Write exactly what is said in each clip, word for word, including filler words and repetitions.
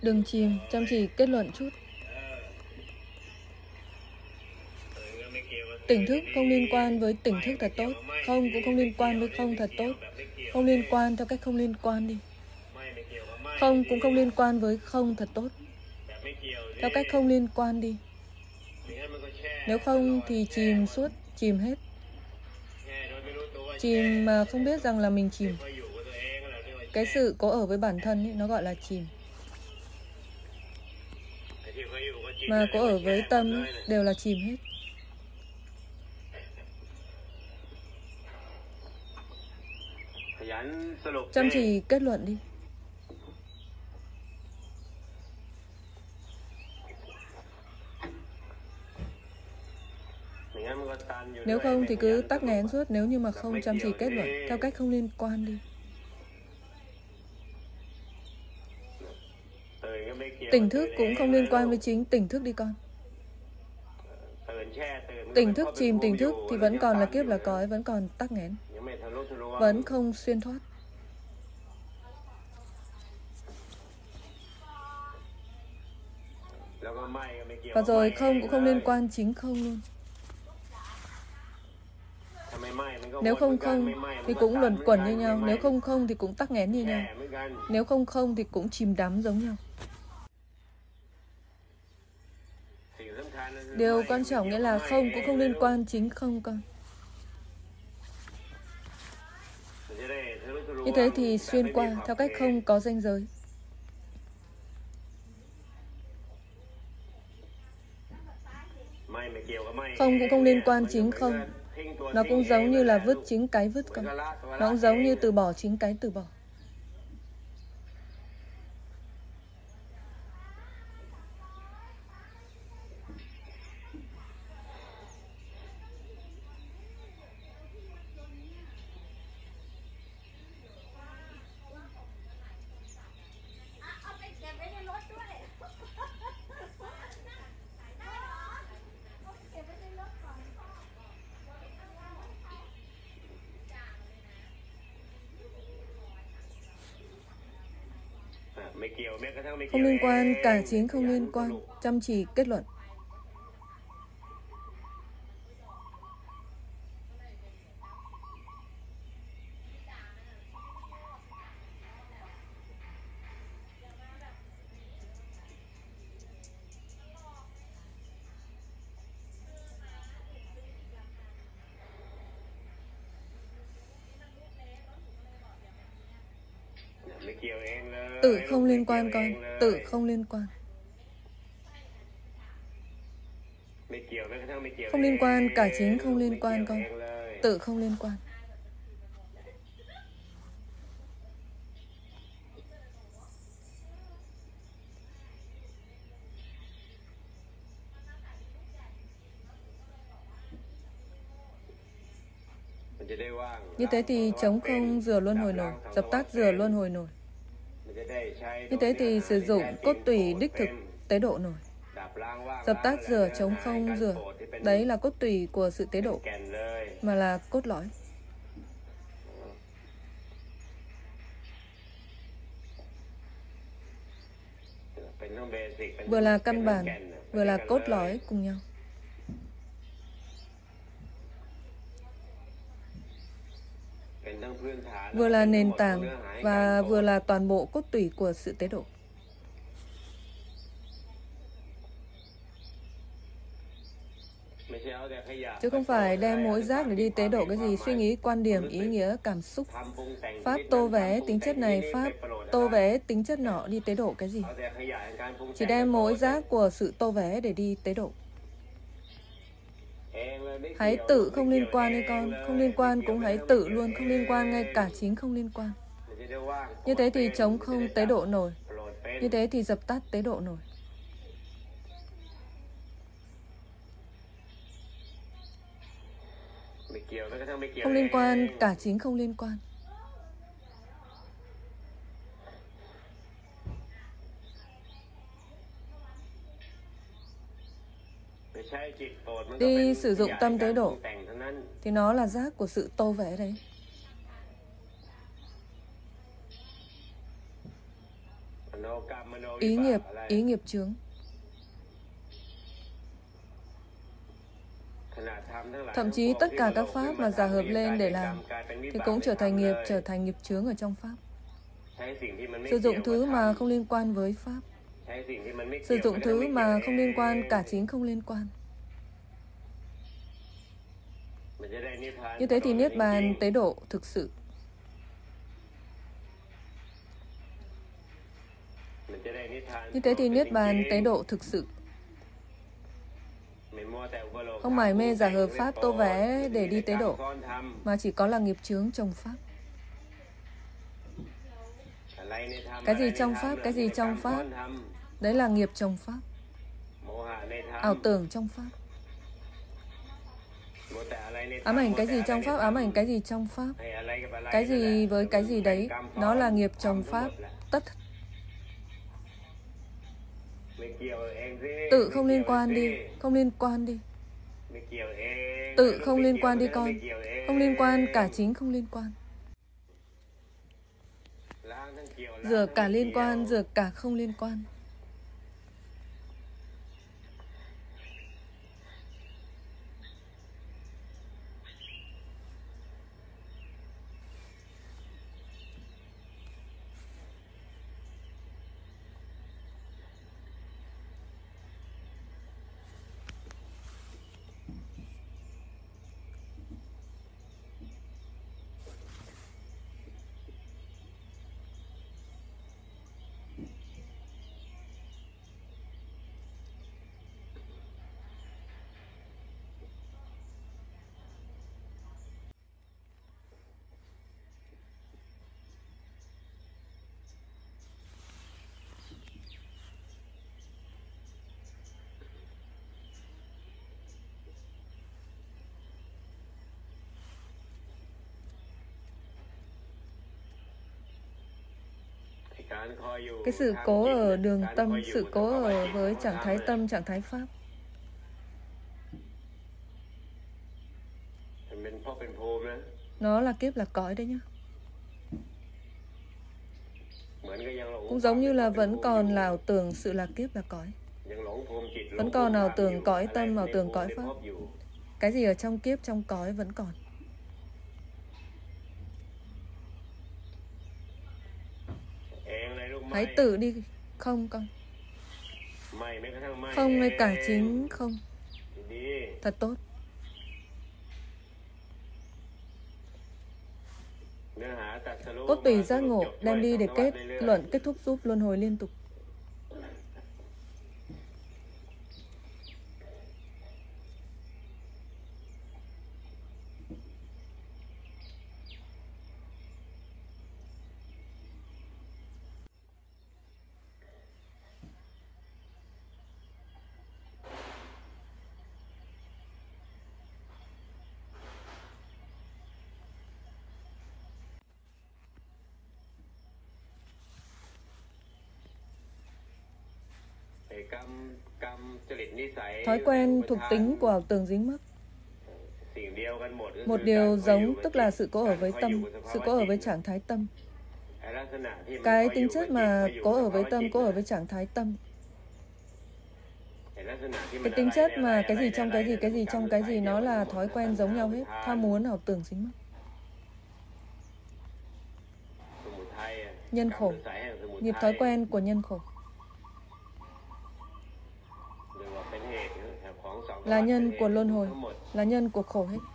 Đừng chìm, chăm chỉ kết luận chút. Tỉnh thức không liên quan với tỉnh thức thật tốt. Không cũng không liên quan với không thật tốt. Không liên quan theo cách không liên quan đi. Không cũng không liên quan với không thật tốt. Theo cách không liên quan đi. Nếu không thì chìm suốt, chìm hết. Chìm mà không biết rằng là mình chìm. Cái sự có ở với bản thân ấy, nó gọi là chìm. Mà có ở với tâm ấy, đều là chìm hết. Chăm chỉ kết luận đi. Nếu không thì cứ tắc nghẽn suốt. Nếu như mà không chăm chỉ kết luận theo cách không liên quan đi. Tỉnh thức cũng không liên quan với chính tỉnh thức đi con. Tỉnh thức chìm tỉnh thức thì vẫn còn là kiếp là cõi, vẫn còn tắc nghẽn, vẫn không xuyên thoát. Và rồi không cũng không liên quan chính không luôn. Nếu không không thì cũng luẩn quẩn như nhau. Nếu không không thì cũng tắc nghẽn như nhau. Nếu không không thì cũng chìm đắm giống nhau. Điều quan trọng nghĩa là không cũng không liên quan chính không con. Như thế thì xuyên qua theo cách không có ranh giới. Không cũng không liên quan chính không. Nó cũng giống như là vứt chính cái vứt con. Nó cũng giống như từ bỏ chính cái từ bỏ. Không liên quan, cả chính không liên quan. Chăm chỉ kết luận. Tự không liên quan con. Tự không liên quan. Không liên quan, cả chính không liên quan con. Tự không liên quan. Như thế thì trống không rửa luân hồi nổi, dập tắt rửa luân hồi nổi. Như thế thì sử dụng cốt tủy đích thực tế độ nổi. Dập tắt rửa trống không rửa. Đấy là cốt tủy của sự tế độ, mà là cốt lõi. Vừa là căn bản, vừa là cốt lõi cùng nhau. Vừa là nền tảng và vừa là toàn bộ cốt tủy của sự tế độ. Chứ không phải đem mỗi rác để đi tế độ cái gì, suy nghĩ, quan điểm, ý nghĩa, cảm xúc, pháp tô vẽ tính chất này, pháp tô vẽ tính chất nọ đi tế độ cái gì. Chỉ đem mỗi rác của sự tô vẽ để đi tế độ. Hãy tự không liên quan đi con. Không liên quan cũng hãy tự luôn, không liên quan ngay cả chính không liên quan. Như thế thì trống không tế độ nổi. Như thế thì dập tắt tế độ nổi. Không liên quan, cả chính không liên quan. Đi sử dụng tâm tế độ thì nó là rác của sự tô vẽ đấy. ý nghiệp, ý nghiệp chướng. Thậm chí tất cả các pháp mà giả hợp lên để làm thì cũng trở thành nghiệp, trở thành nghiệp chướng ở trong pháp. Sử dụng thứ mà không liên quan với pháp, sử dụng thứ mà không liên quan, cả chính không liên quan. Như thế thì niết bàn tế độ thực sự. Như thế thì niết bàn tế độ thực sự. Không mải mê giả hợp pháp tô vẽ để đi tế độ, mà chỉ có là nghiệp chướng trong pháp. Cái gì trong pháp, cái gì trong pháp, đấy là nghiệp trong pháp. Ảo tưởng trong pháp. Ám ảnh cái gì trong pháp, ám ảnh cái gì trong pháp. Cái gì với cái gì đấy, nó là nghiệp trong pháp. Tất tự không liên quan đi, không liên quan đi. Tự không liên quan đi con. Không liên quan, cả chính không liên quan. Rửa cả liên quan, rửa cả không liên quan. Cái sự cố ở đường tâm, sự cố ở với trạng thái tâm, trạng thái pháp. Nó là kiếp, là cõi đấy nhá. Cũng giống như là vẫn còn là ảo tưởng sự là kiếp, là cõi. Vẫn còn ảo tưởng cõi tâm, ảo tưởng cõi pháp. Cái gì ở trong kiếp, trong cõi vẫn còn. Hãy tự đi không con. Không ngay cả chính không. Thật tốt. Cốt tùy giác ngộ đem đi để kết luận, kết thúc giúp luân hồi liên tục. Thói quen thuộc tính của ảo tưởng dính mắc. Một điều giống, tức là sự cố ở với tâm, sự cố ở với trạng thái tâm. Cái tính chất mà cố ở với tâm, cố ở với trạng thái tâm. Cái tính chất mà cái gì trong cái gì, cái gì trong cái gì, nó là thói quen giống nhau hết. Tham muốn, ảo tưởng dính mắc. Nhân khổ, nghiệp thói quen của nhân khổ. Là nhân của luân hồi, là nhân của khổ hết.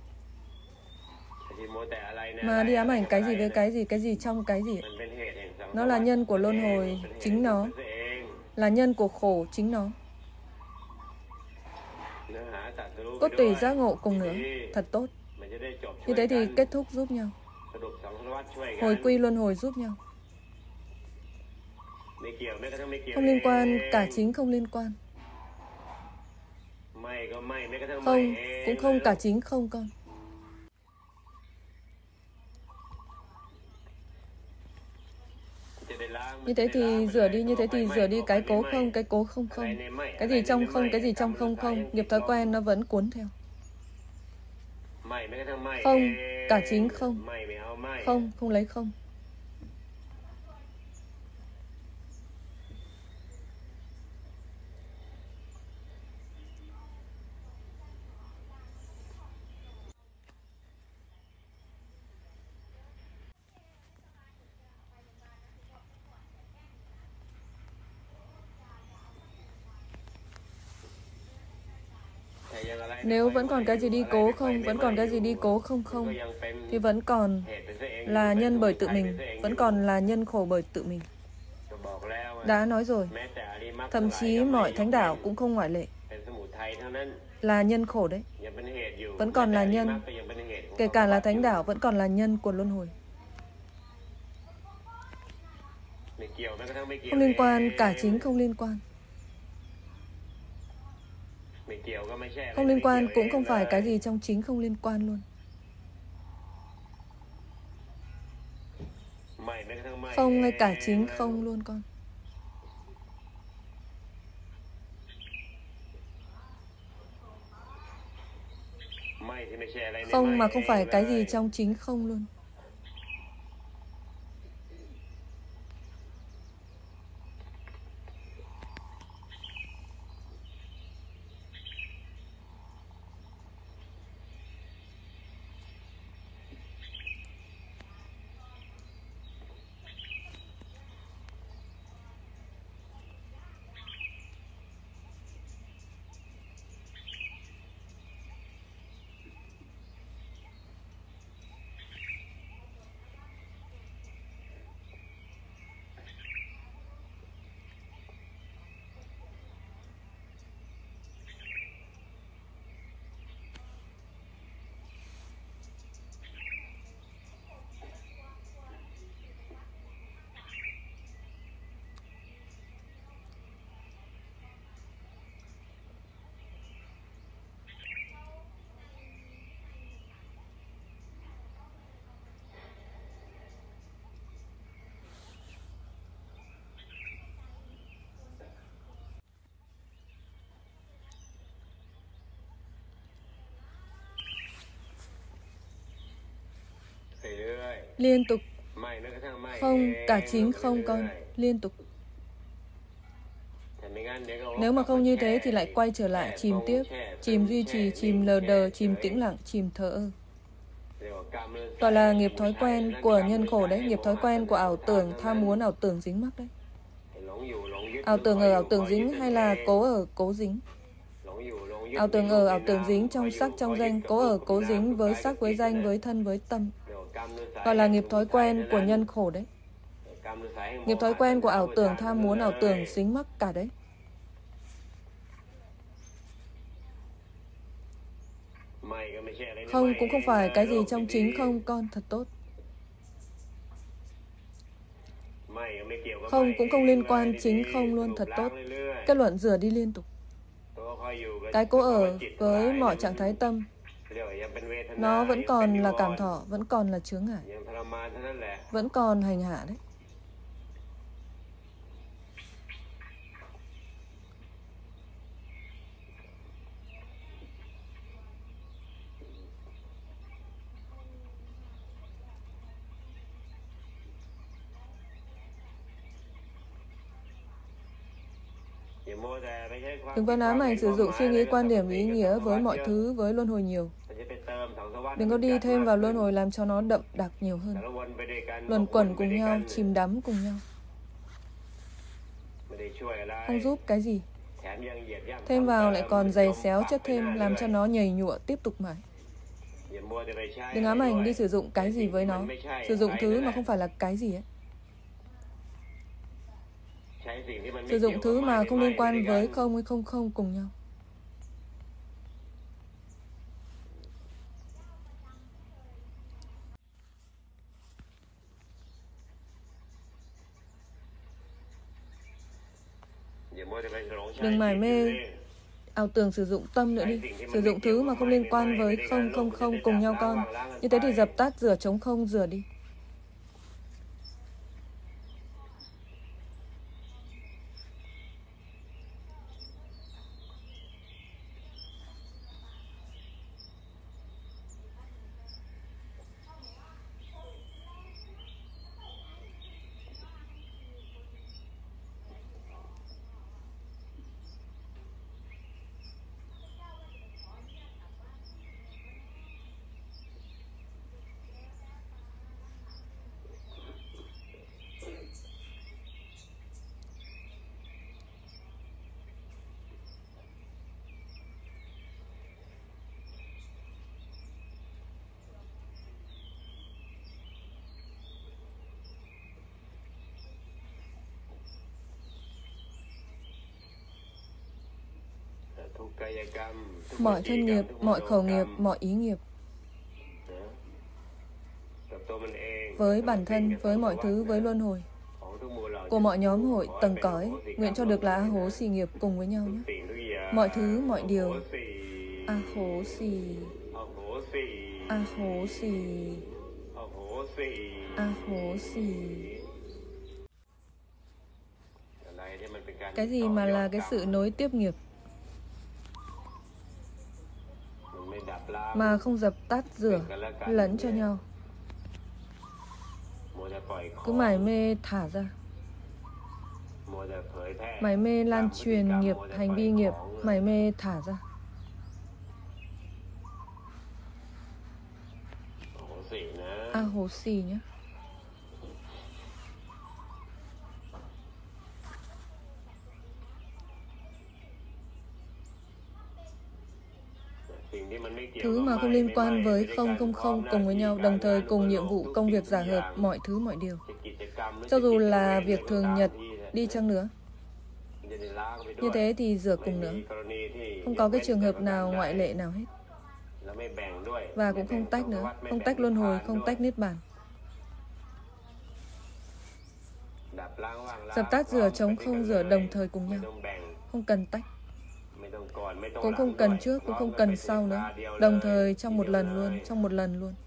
Mà đi ám ảnh cái gì với cái gì, cái gì trong cái gì, nó là nhân của luân hồi, chính nó. Là nhân của khổ, chính nó. Cốt tùy giác ngộ cùng nữa, thật tốt. Như thế thì kết thúc giúp nhau. Hồi quy luân hồi giúp nhau. Không liên quan, cả chính không liên quan. Không, cũng không, cả chính không con. Như thế thì rửa đi, như thế thì rửa đi cái cố không, cái cố không không. Cái gì trong không, cái gì trong không không. Nghiệp thói quen nó vẫn cuốn theo. Không, cả chính không. Không, không lấy không. Nếu vẫn còn cái gì đi cố không, vẫn còn cái gì đi cố không không, thì vẫn còn là nhân bởi tự mình, vẫn còn là nhân khổ bởi tự mình. Đã nói rồi, thậm chí mọi thánh đạo cũng không ngoại lệ, là nhân khổ đấy, vẫn còn là nhân, kể cả là thánh đạo vẫn còn là nhân của luân hồi. Không liên quan, cả chính không liên quan. Không liên quan cũng không phải cái gì trong chính không liên quan luôn. Không ngay cả chính không luôn con. Không mà không phải cái gì trong chính không luôn. Liên tục. Không, cả chính không con. Liên tục. Nếu mà không như thế thì lại quay trở lại chìm tiếp, chìm duy trì, chìm lờ đờ, chìm tĩnh lặng, chìm thờ ơ. Gọi là nghiệp thói quen của nhân khổ đấy, nghiệp thói quen của ảo tưởng, tham muốn, ảo tưởng dính mắc đấy. Ảo tưởng ở ảo tưởng dính hay là cố ở cố dính? Ảo tưởng ở ảo tưởng dính trong sắc trong danh, cố ở cố dính với sắc với danh với thân với tâm. Gọi là nghiệp thói quen của nhân khổ đấy. Nghiệp thói quen của ảo tưởng, tham muốn, ảo tưởng dính mắc cả đấy. Không cũng không phải cái gì trong chính không con, thật tốt. Không cũng không liên quan chính không luôn, thật tốt. Kết luận rửa đi liên tục. Cái cố ở với mọi trạng thái tâm, nó vẫn còn là cảm thọ, vẫn còn là chướng ngại, vẫn còn hành hạ đấy. Đừng có ám ảnh sử dụng suy nghĩ, quan điểm, ý nghĩa với mọi thứ, với luân hồi nhiều. Đừng có đi thêm vào luân hồi làm cho nó đậm đặc nhiều hơn. Luẩn quẩn cùng nhau, chìm đắm cùng nhau. Không giúp cái gì. Thêm vào lại còn giày xéo chất thêm, làm cho nó nhầy nhụa tiếp tục mãi. Đừng ám ảnh đi sử dụng cái gì với nó. Sử dụng thứ mà không phải là cái gì ấy. Sử dụng thứ mà không liên quan với không hay không không cùng nhau. Đừng mải mê ảo tưởng sử dụng tâm nữa đi. Sử dụng thứ mà không liên quan với không không không cùng nhau con. Như thế thì dập tắt, rửa trống không, rửa đi. mọi thân nghiệp, mọi khẩu nghiệp, mọi ý nghiệp, với bản thân, với mọi thứ, với luân hồi của mọi nhóm hội tầng cõi, nguyện cho được là A Hố Xì nghiệp cùng với nhau nhé. Mọi thứ, mọi điều. A Hố Xì, A Hố Xì, A Hố Xì. Cái gì mà là cái sự nối tiếp nghiệp mà không dập tắt rửa lẫn cho nhau, cứ mải mê thả ra, mải mê lan truyền nghiệp, hành vi nghiệp, mải mê thả ra. A Hố Xì nhé. Thứ mà không liên quan với không không không cùng với nhau, đồng thời cùng nhiệm vụ, công việc giả hợp, mọi thứ, mọi điều. Cho dù là việc thường nhật đi chăng nữa, như thế thì rửa cùng nữa. Không có cái trường hợp nào ngoại lệ nào hết. Và cũng không tách nữa. Không tách luân hồi, không tách niết bàn. Dập tắt rửa, chống không rửa đồng thời cùng nhau. Không cần tách. Cũng không cần trước, cũng không cần sau nữa. Đồng thời trong một lần luôn, trong một lần luôn.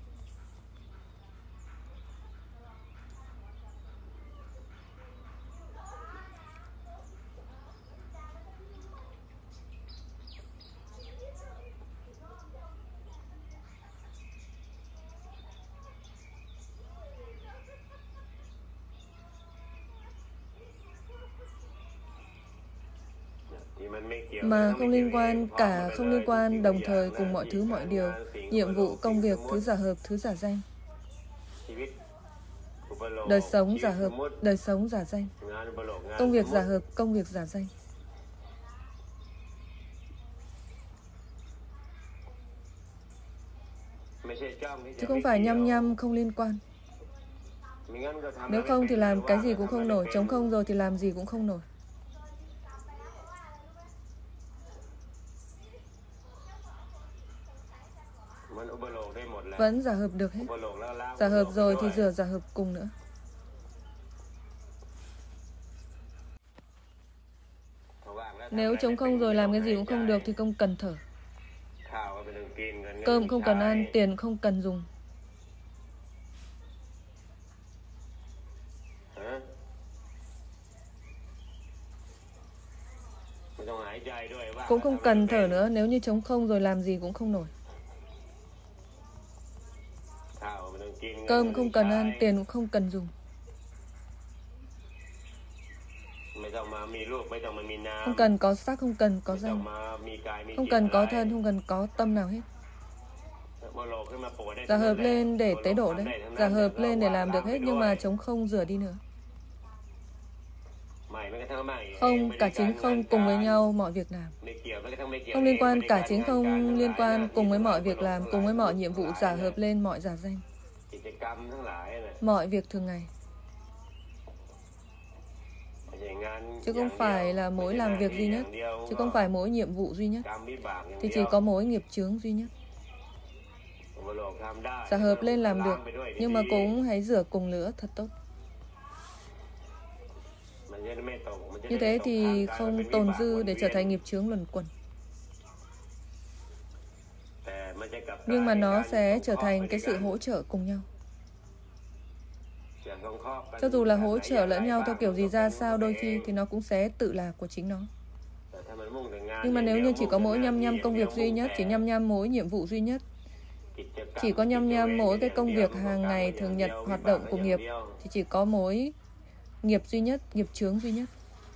Mà không liên quan, cả không liên quan, đồng thời cùng mọi thứ, mọi điều, nhiệm vụ, công việc, thứ giả hợp, thứ giả danh. Đời sống giả hợp, đời sống giả danh. Công việc giả hợp, công việc giả danh. Chứ không phải nhăm nhăm không liên quan. Nếu không thì làm cái gì cũng không nổi, trống không rồi thì làm gì cũng không nổi. Vẫn giả hợp được hết. Giả hợp rồi thì rửa giả hợp cùng nữa. Nếu trống không rồi làm cái gì cũng không được thì không cần thở. Cơm không cần ăn, tiền không cần dùng. Cũng không cần thở nữa. Nếu như trống không rồi làm gì cũng không nổi. Cơm không cần ăn, tiền cũng không cần dùng. Không cần có sắc, không cần có danh. Không cần có thân, không cần có tâm nào hết. Giả hợp lên để tế độ đấy. Giả hợp lên để làm được hết, nhưng mà trống không rửa đi nữa. Không, cả chính không cùng với nhau mọi việc làm. Không liên quan, cả chính không liên quan cùng với mọi việc làm, cùng với mọi nhiệm vụ giả hợp lên mọi giả danh. Mọi việc thường ngày. Chứ không phải là mỗi làm việc duy nhất, chứ không phải mỗi nhiệm vụ duy nhất, thì chỉ có mỗi nghiệp chướng duy nhất. Giả hợp lên làm được, nhưng mà cũng hãy rửa cùng nữa thật tốt. Như thế thì không tồn dư để trở thành nghiệp chướng luẩn quẩn. Nhưng mà nó sẽ trở thành cái sự hỗ trợ cùng nhau. Cho dù là hỗ trợ lẫn nhau theo kiểu gì ra sao, đôi khi thì nó cũng sẽ tự là của chính nó. Nhưng mà nếu như chỉ có mỗi nhăm nhăm công việc duy nhất, chỉ nhăm nhăm mỗi nhiệm vụ duy nhất, chỉ có nhăm nhăm mỗi cái công việc hàng ngày thường nhật hoạt động của nghiệp, thì chỉ có mỗi nghiệp duy nhất, nghiệp chướng duy nhất.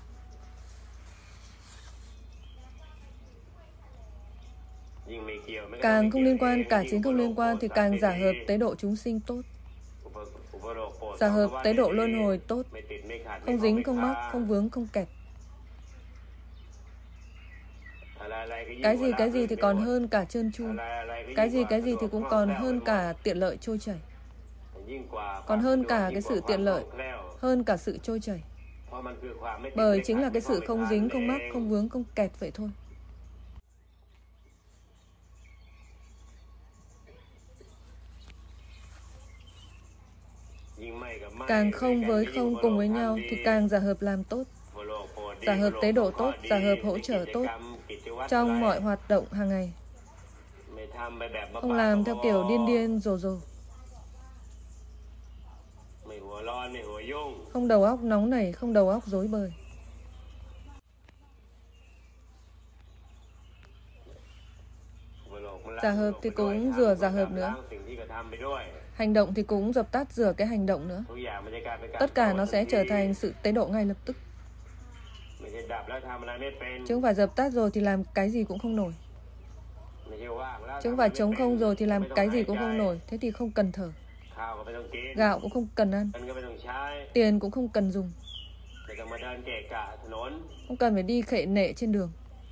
Càng không liên quan, cả chính không liên quan thì càng giả hợp tế độ chúng sinh tốt. Giả hợp tế độ luân hồi tốt. Không dính, không mắc, không vướng, không kẹt. Cái gì cái gì thì còn hơn cả trơn tru. Cái gì cái gì thì cũng còn hơn cả tiện lợi trôi chảy. Còn hơn cả cái sự tiện lợi, hơn cả sự trôi chảy. Bởi chính là cái sự không dính, không mắc, không vướng, không kẹt vậy thôi. Càng không với không cùng với nhau thì càng giả hợp làm tốt. Giả hợp tế độ tốt, giả hợp hỗ trợ tốt trong mọi hoạt động hàng ngày. Không làm theo kiểu điên điên rồ rồ. Không đầu óc nóng nảy, không đầu óc rối bời. Giả hợp thì cũng rửa giả hợp nữa. Hành động thì cũng dập tắt rửa cái hành động nữa. Tất cả nó sẽ trở thành sự tế độ ngay lập tức. Chứ không phải dập tắt rồi thì làm cái gì cũng không nổi. Chứ không phải trống không rồi thì làm cái gì cũng không nổi. Thế thì không cần thở. Gạo cũng không cần ăn. Tiền cũng không cần dùng. Không cần phải đi khệ nệ trên đường.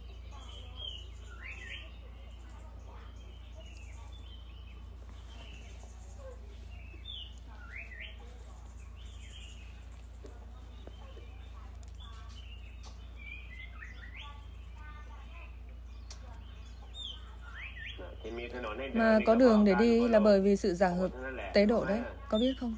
Mà có đường để đi là bởi vì sự giả hợp tế độ đấy. Có biết không?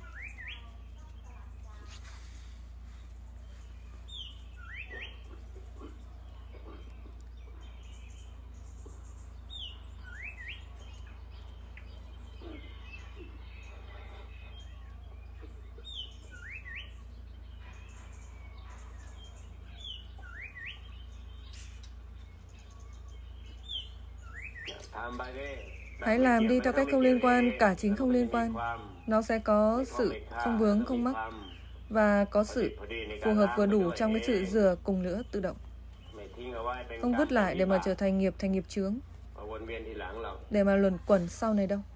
Hãy làm đi theo cách không liên quan, cả chính không liên quan. Nó sẽ có sự không vướng, không mắc. Và có sự phù hợp vừa đủ trong cái sự rửa cùng nữa tự động. Không vứt lại để mà trở thành nghiệp thành nghiệp chướng, để mà luẩn quẩn sau này đâu.